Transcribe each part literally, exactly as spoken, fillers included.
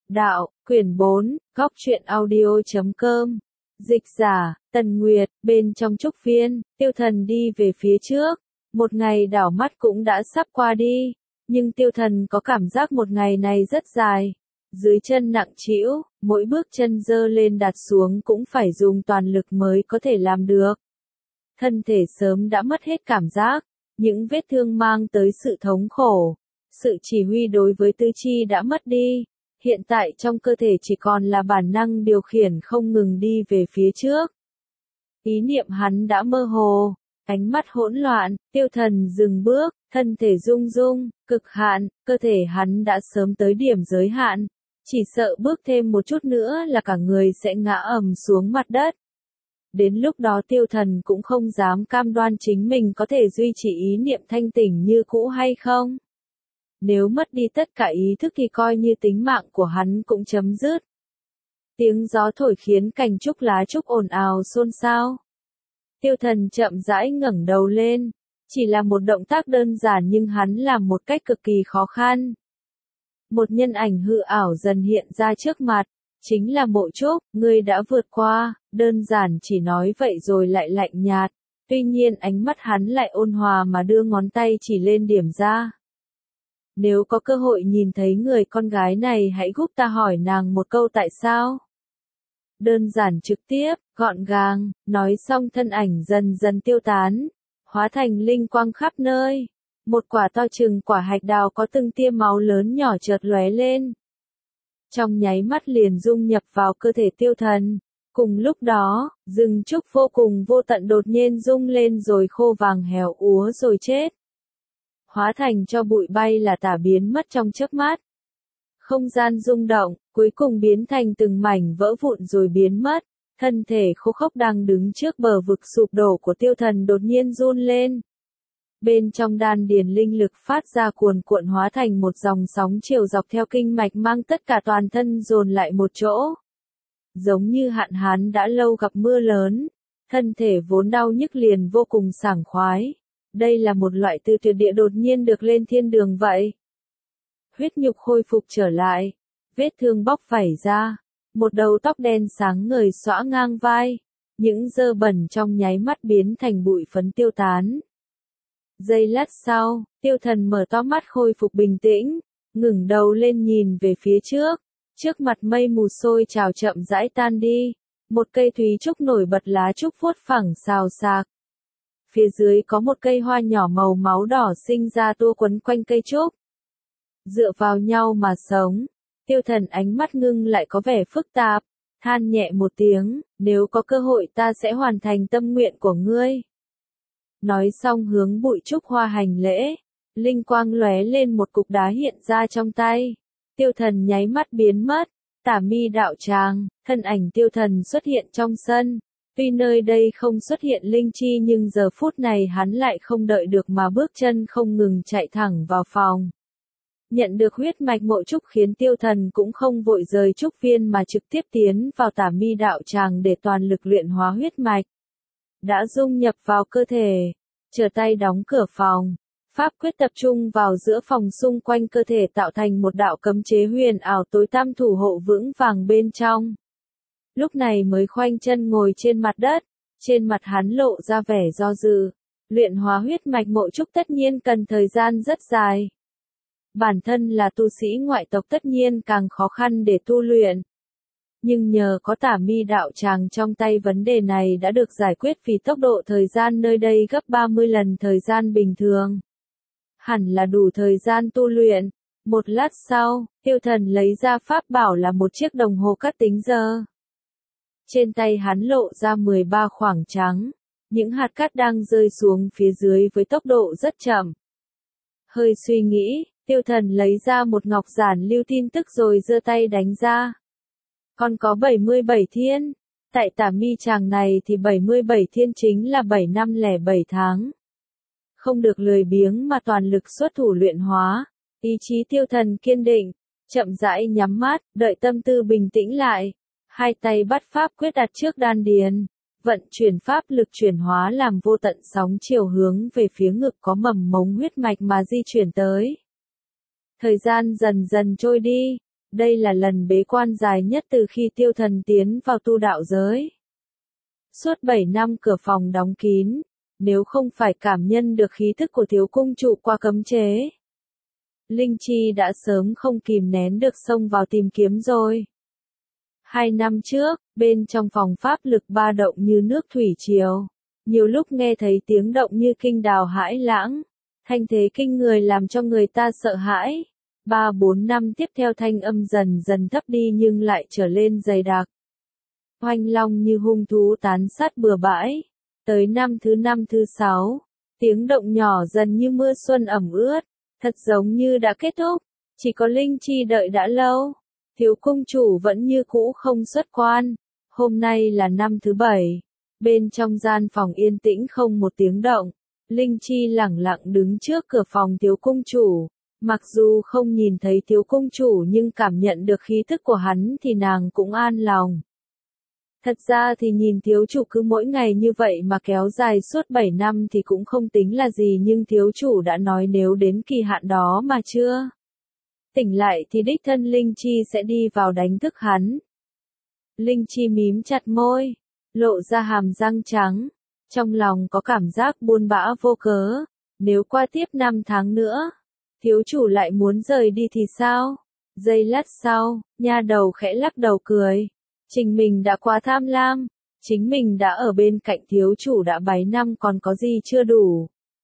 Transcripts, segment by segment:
Đạo, quyển bốn, góc truyện audio chấm com. Dịch giả, Tần Nguyệt, bên trong trúc viên, Tiêu Thần đi về phía trước. Một ngày đảo mắt cũng đã sắp qua đi, nhưng Tiêu Thần có cảm giác một ngày này rất dài. Dưới chân nặng trĩu, mỗi bước chân dơ lên đặt xuống cũng phải dùng toàn lực mới có thể làm được. Thân thể sớm đã mất hết cảm giác, những vết thương mang tới sự thống khổ, sự chỉ huy đối với tứ chi đã mất đi. Hiện tại trong cơ thể chỉ còn là bản năng điều khiển không ngừng đi về phía trước. Ý niệm hắn đã mơ hồ, ánh mắt hỗn loạn, Tiêu Thần dừng bước, thân thể rung rung, cực hạn, cơ thể hắn đã sớm tới điểm giới hạn, chỉ sợ bước thêm một chút nữa là cả người sẽ ngã ầm xuống mặt đất. Đến lúc đó Tiêu Thần cũng không dám cam đoan chính mình có thể duy trì ý niệm thanh tỉnh như cũ hay không. Nếu mất đi tất cả ý thức thì coi như tính mạng của hắn cũng chấm dứt. Tiếng gió thổi khiến cành trúc lá trúc ồn ào xôn xao. Tiêu Thần chậm rãi ngẩng đầu lên, chỉ là một động tác đơn giản nhưng hắn làm một cách cực kỳ khó khăn. Một nhân ảnh hư ảo dần hiện ra trước mặt, chính là Mộ Trúc, ngươi đã vượt qua, đơn giản chỉ nói vậy rồi lại lạnh nhạt, tuy nhiên ánh mắt hắn lại ôn hòa mà đưa ngón tay chỉ lên điểm ra. Nếu có cơ hội nhìn thấy người con gái này hãy giúp ta hỏi nàng một câu tại sao. Đơn giản trực tiếp, gọn gàng, nói xong thân ảnh dần dần tiêu tán, hóa thành linh quang khắp nơi. Một quả to chừng quả hạch đào có từng tia máu lớn nhỏ chợt lóe lên. Trong nháy mắt liền dung nhập vào cơ thể Tiêu Thần. Cùng lúc đó, rừng trúc vô cùng vô tận đột nhiên rung lên rồi khô vàng héo úa rồi chết. Hóa thành cho bụi bay là tả biến mất trong chớp mắt. Không gian rung động, cuối cùng biến thành từng mảnh vỡ vụn rồi biến mất. Thân thể khô khốc đang đứng trước bờ vực sụp đổ của Tiêu Thần đột nhiên run lên. Bên trong đan điền linh lực phát ra cuồn cuộn hóa thành một dòng sóng chiều dọc theo kinh mạch mang tất cả toàn thân dồn lại một chỗ. Giống như hạn hán đã lâu gặp mưa lớn, thân thể vốn đau nhức liền vô cùng sảng khoái. Đây là một loại từ tuyệt địa đột nhiên được lên thiên đường vậy. Huyết nhục khôi phục trở lại, vết thương bóc vảy ra, một đầu tóc đen sáng ngời xõa ngang vai, những dơ bẩn trong nháy mắt biến thành bụi phấn tiêu tán. Giây lát sau, Tiêu Thần mở to mắt khôi phục bình tĩnh, ngẩng đầu lên nhìn về phía trước, trước mặt mây mù sôi trào chậm rãi tan đi, một cây thúy trúc nổi bật lá trúc vuốt phẳng xào xạc. Phía dưới có một cây hoa nhỏ màu máu đỏ sinh ra tua quấn quanh cây trúc. Dựa vào nhau mà sống, Tiêu Thần ánh mắt ngưng lại có vẻ phức tạp, than nhẹ một tiếng, nếu có cơ hội ta sẽ hoàn thành tâm nguyện của ngươi. Nói xong hướng bụi trúc hoa hành lễ, linh quang lóe lên một cục đá hiện ra trong tay. Tiêu Thần nháy mắt biến mất, Tả Mi đạo tràng, thân ảnh Tiêu Thần xuất hiện trong sân. Tuy nơi đây không xuất hiện linh chi nhưng giờ phút này hắn lại không đợi được mà bước chân không ngừng chạy thẳng vào phòng. Nhận được huyết mạch Mộ Trúc khiến Tiêu Thần cũng không vội rời trúc viên mà trực tiếp tiến vào Tả Mi đạo tràng để toàn lực luyện hóa huyết mạch. Đã dung nhập vào cơ thể, trở tay đóng cửa phòng, pháp quyết tập trung vào giữa phòng xung quanh cơ thể tạo thành một đạo cấm chế huyền ảo tối tăm thủ hộ vững vàng bên trong. Lúc này mới khoanh chân ngồi trên mặt đất, trên mặt hắn lộ ra vẻ do dự. Luyện hóa huyết mạch Mộ Trúc tất nhiên cần thời gian rất dài. Bản thân là tu sĩ ngoại tộc tất nhiên càng khó khăn để tu luyện. Nhưng nhờ có Tả Mi đạo tràng trong tay vấn đề này đã được giải quyết vì tốc độ thời gian nơi đây gấp ba mươi lần thời gian bình thường. Hẳn là đủ thời gian tu luyện. Một lát sau, Tiêu Thần lấy ra pháp bảo là một chiếc đồng hồ cắt tính giờ. Trên tay hắn lộ ra mười ba khoảng trắng, những hạt cát đang rơi xuống phía dưới với tốc độ rất chậm. Hơi suy nghĩ, Tiêu Thần lấy ra một ngọc giản lưu tin tức rồi giơ tay đánh ra. Còn có bảy mươi bảy thiên, tại Tả Mi tràng này thì bảy mươi bảy thiên chính là bảy năm lẻ bảy tháng. Không được lười biếng mà toàn lực xuất thủ luyện hóa, ý chí Tiêu Thần kiên định, chậm rãi nhắm mắt, đợi tâm tư bình tĩnh lại. Hai tay bắt pháp quyết đặt trước đan điền, vận chuyển pháp lực chuyển hóa làm vô tận sóng chiều hướng về phía ngực có mầm mống huyết mạch mà di chuyển tới. Thời gian dần dần trôi đi, Đây là lần bế quan dài nhất từ khi tiêu thần tiến vào tu đạo giới. Suốt bảy năm cửa phòng đóng kín, nếu không phải cảm nhận được khí thức của thiếu cung trụ qua cấm chế, Linh Chi đã sớm không kìm nén được xông vào tìm kiếm rồi. Hai năm trước, bên trong phòng pháp lực ba động như nước thủy triều, nhiều lúc nghe thấy tiếng động như kinh đào hãi lãng, thanh thế kinh người làm cho người ta sợ hãi. Ba bốn năm tiếp theo thanh âm dần dần thấp đi nhưng lại trở lên dày đặc. Oanh long như hung thú tán sát bừa bãi. Tới năm thứ năm thứ sáu, tiếng động nhỏ dần như mưa xuân ẩm ướt, thật giống như đã kết thúc, chỉ có Linh Chi đợi đã lâu. Thiếu cung chủ vẫn như cũ không xuất quan, hôm nay là năm thứ bảy, bên trong gian phòng yên tĩnh không một tiếng động, Linh Chi lẳng lặng đứng trước cửa phòng thiếu cung chủ. Mặc dù không nhìn thấy thiếu cung chủ nhưng cảm nhận được khí thức của hắn thì nàng cũng an lòng. Thật ra thì nhìn thiếu chủ cứ mỗi ngày như vậy mà kéo dài suốt bảy năm thì cũng không tính là gì, nhưng thiếu chủ đã nói nếu đến kỳ hạn đó mà chưa tỉnh lại thì đích thân Linh Chi sẽ đi vào đánh thức hắn. Linh Chi mím chặt môi, lộ ra hàm răng trắng, trong lòng có cảm giác buồn bã vô cớ, nếu qua tiếp năm tháng nữa, thiếu chủ lại muốn rời đi thì sao? Giây lát sau, nha đầu khẽ lắc đầu cười. Chính mình đã quá tham lam, chính mình đã ở bên cạnh thiếu chủ đã bảy năm còn có gì chưa đủ.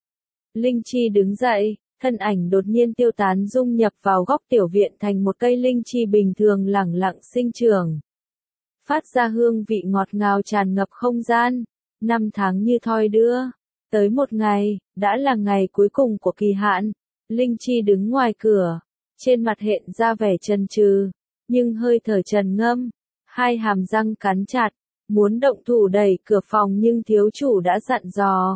Linh Chi đứng dậy, thân ảnh đột nhiên tiêu tán dung nhập vào góc tiểu viện thành một cây linh chi bình thường lẳng lặng sinh trưởng. Phát ra hương vị ngọt ngào tràn ngập không gian, năm tháng như thoi đưa. Tới một ngày, đã là ngày cuối cùng của kỳ hạn. Linh Chi đứng ngoài cửa, trên mặt hiện ra vẻ chần chừ, nhưng hơi thở trầm ngâm, hai hàm răng cắn chặt, muốn động thủ đẩy cửa phòng nhưng thiếu chủ đã dặn dò.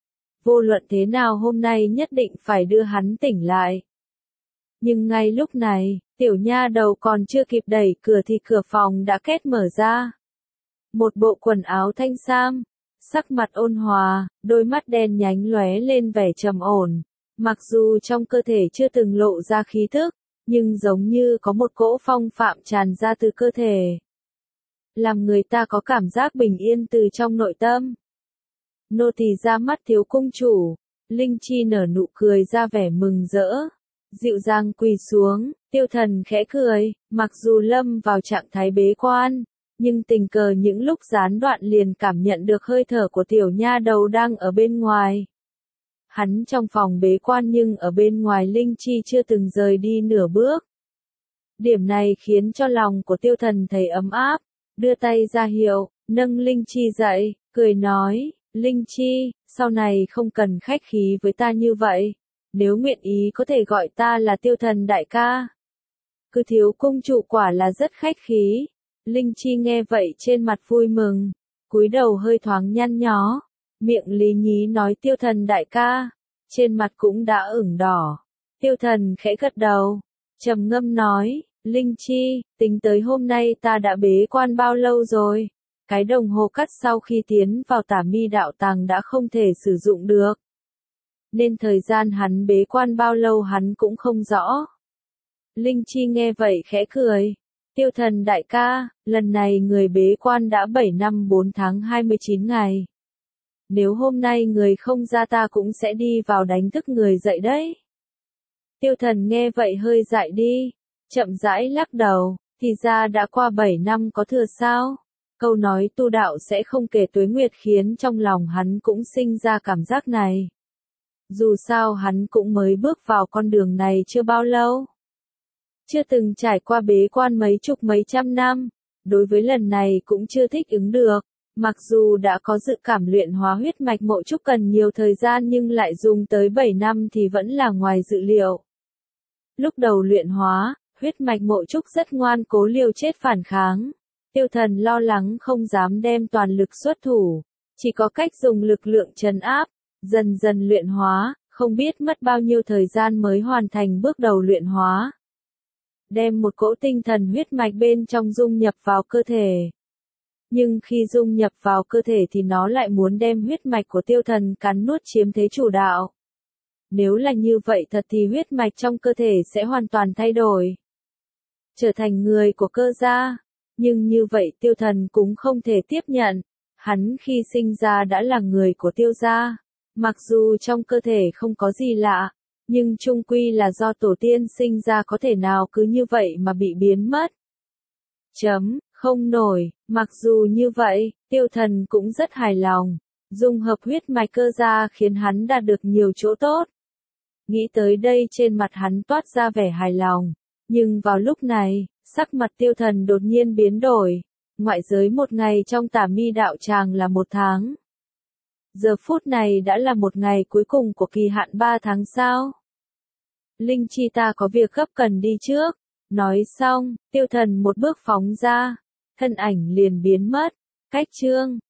Vô luận thế nào hôm nay nhất định phải đưa hắn tỉnh lại. Nhưng ngay lúc này, tiểu nha đầu còn chưa kịp đẩy cửa thì cửa phòng đã két mở ra. Một bộ quần áo thanh sam, sắc mặt ôn hòa, đôi mắt đen nhánh lóe lên vẻ trầm ổn. Mặc dù trong cơ thể chưa từng lộ ra khí thức, nhưng giống như có một cỗ phong phạm tràn ra từ cơ thể, làm người ta có cảm giác bình yên từ trong nội tâm. Nô tỳ ra mắt thiếu cung chủ, Linh Chi nở nụ cười ra vẻ mừng rỡ, dịu dàng quỳ xuống, tiêu thần khẽ cười, mặc dù lâm vào trạng thái bế quan, nhưng tình cờ những lúc gián đoạn liền cảm nhận được hơi thở của tiểu nha đầu đang ở bên ngoài. Hắn trong phòng bế quan nhưng ở bên ngoài Linh Chi chưa từng rời đi nửa bước. Điểm này khiến cho lòng của tiêu thần thấy ấm áp, đưa tay ra hiệu, nâng Linh Chi dậy, cười nói, Linh Chi, sau này không cần khách khí với ta như vậy, nếu nguyện ý có thể gọi ta là tiêu thần đại ca. Cứ thiếu cung chủ quả là rất khách khí. Linh Chi nghe vậy trên mặt vui mừng, cúi đầu hơi thoáng nhăn nhó. Miệng lý nhí nói tiêu thần đại ca, trên mặt cũng đã ửng đỏ. Tiêu thần khẽ gật đầu, trầm ngâm nói, Linh Chi, tính tới hôm nay ta đã bế quan bao lâu rồi? Cái đồng hồ cắt sau khi tiến vào Tả Mi đạo tàng đã không thể sử dụng được, nên thời gian hắn bế quan bao lâu hắn cũng không rõ. Linh Chi nghe vậy khẽ cười, tiêu thần đại ca, lần này người bế quan đã bảy năm bốn tháng hai mươi chín ngày. Nếu hôm nay người không ra ta cũng sẽ đi vào đánh thức người dậy đấy. Tiêu thần nghe vậy hơi dại đi, chậm rãi lắc đầu, thì ra đã qua bảy năm có thừa sao? Câu nói tu đạo sẽ không kể tuế nguyệt khiến trong lòng hắn cũng sinh ra cảm giác này. Dù sao hắn cũng mới bước vào con đường này chưa bao lâu. Chưa từng trải qua bế quan mấy chục mấy trăm năm, đối với lần này cũng chưa thích ứng được. Mặc dù đã có dự cảm luyện hóa huyết mạch mộ trúc cần nhiều thời gian nhưng lại dùng tới bảy năm thì vẫn là ngoài dự liệu. Lúc đầu luyện hóa, huyết mạch mộ trúc rất ngoan cố liều chết phản kháng. Tiêu thần lo lắng không dám đem toàn lực xuất thủ, chỉ có cách dùng lực lượng trấn áp, dần dần luyện hóa, không biết mất bao nhiêu thời gian mới hoàn thành bước đầu luyện hóa. Đem một cỗ tinh thần huyết mạch bên trong dung nhập vào cơ thể. Nhưng khi dung nhập vào cơ thể thì nó lại muốn đem huyết mạch của tiêu thần cắn nuốt chiếm thế chủ đạo. Nếu là như vậy thật thì huyết mạch trong cơ thể sẽ hoàn toàn thay đổi. trở thành người của cơ gia. Nhưng như vậy tiêu thần cũng không thể tiếp nhận. Hắn khi sinh ra đã là người của tiêu gia. Mặc dù trong cơ thể không có gì lạ, nhưng chung quy là do tổ tiên sinh ra có thể nào cứ như vậy mà bị biến mất. Chấm, không nổi, mặc dù như vậy, tiêu thần cũng rất hài lòng. Dung hợp huyết mạch cơ gia khiến hắn đạt được nhiều chỗ tốt. Nghĩ tới đây trên mặt hắn toát ra vẻ hài lòng. Nhưng vào lúc này, sắc mặt tiêu thần đột nhiên biến đổi. Ngoại giới một ngày trong Tả Mi đạo tràng là một tháng. Giờ phút này đã là một ngày cuối cùng của kỳ hạn ba tháng sao? Linh Chi ta có việc gấp cần đi trước. Nói xong, tiêu thần một bước phóng ra. Thân ảnh liền biến mất. Cách chương.